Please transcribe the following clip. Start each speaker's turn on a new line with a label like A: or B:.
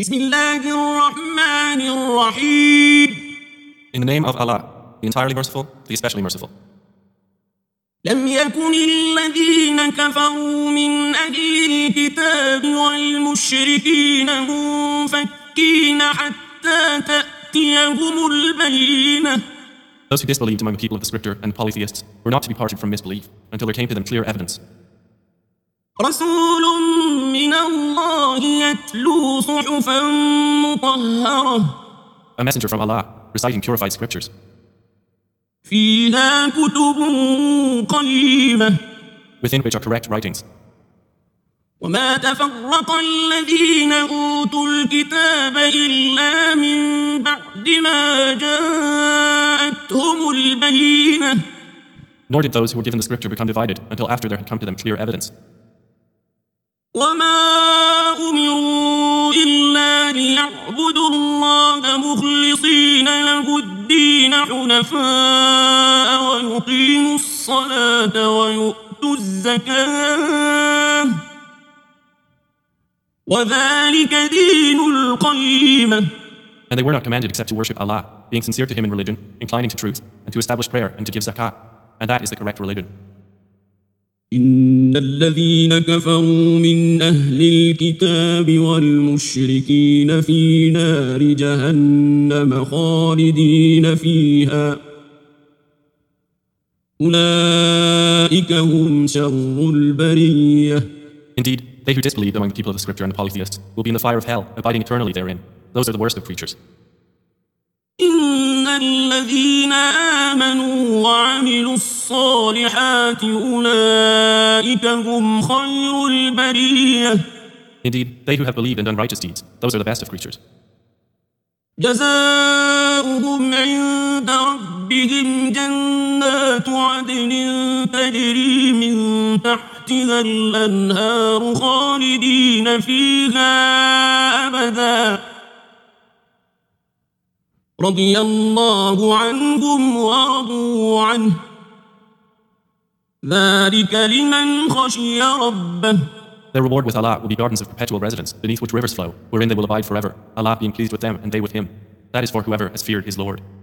A: بسم الله الرحمن الرحيم.
B: In the name of Allah, the entirely merciful, the especially merciful.
A: لم يكن الذين كفروا من أهل الكتاب والمشركين منفكين حتى تأتيهم البينة.
B: Those who disbelieved among the people of the scripture and polytheists were not to be parted from misbelief until there came to them clear evidence.
A: رسول من الله يتلو صحفا مطهرة.
B: A messenger from Allah, reciting purified scriptures.
A: فيها كتب قيمة.
B: Within which are correct writings.
A: وما تفرق الذين أوتوا الكتاب إلا من بعد ما جاءتهم البينة.
B: Nor did those who were given the scripture become divided until after there had come to them clear evidence.
A: وما أمروا إلا ليعبدوا الله مخلصين له الدين حنفاء ويقيموا الصلاة ويؤتوا الزكاة وذلك دين القيمة.
B: And they were not commanded except to worship Allah, being sincere to Him in religion, inclining to truth, and to establish prayer and to give zakah. And that is the correct religion.
A: إن الذين كفروا من أهل الكتاب والمشركين في نار جهنم خالدين فيها أولئك هم شر البرية.
B: Indeed, they who disbelieved among the people of the scripture and the polytheists will be in the fire of hell, abiding eternally therein. Those are the worst of creatures.
A: إن الذين آمنوا وعملوا الصالحات أولئك هم خير البرية.
B: Indeed, they who have believed and done righteous deeds, those are the best of creatures.
A: جزاؤهم عند ربهم جنات عدن تجري من تحتها الأنهار خالدين فيها أبدا رضي الله عنهم ورضوا عنه ذلك لمن خشي ربه.
B: Their reward with Allah will be gardens of perpetual residence, beneath which rivers flow, wherein they will abide forever, Allah being pleased with them and they with Him. That is for whoever has feared his Lord.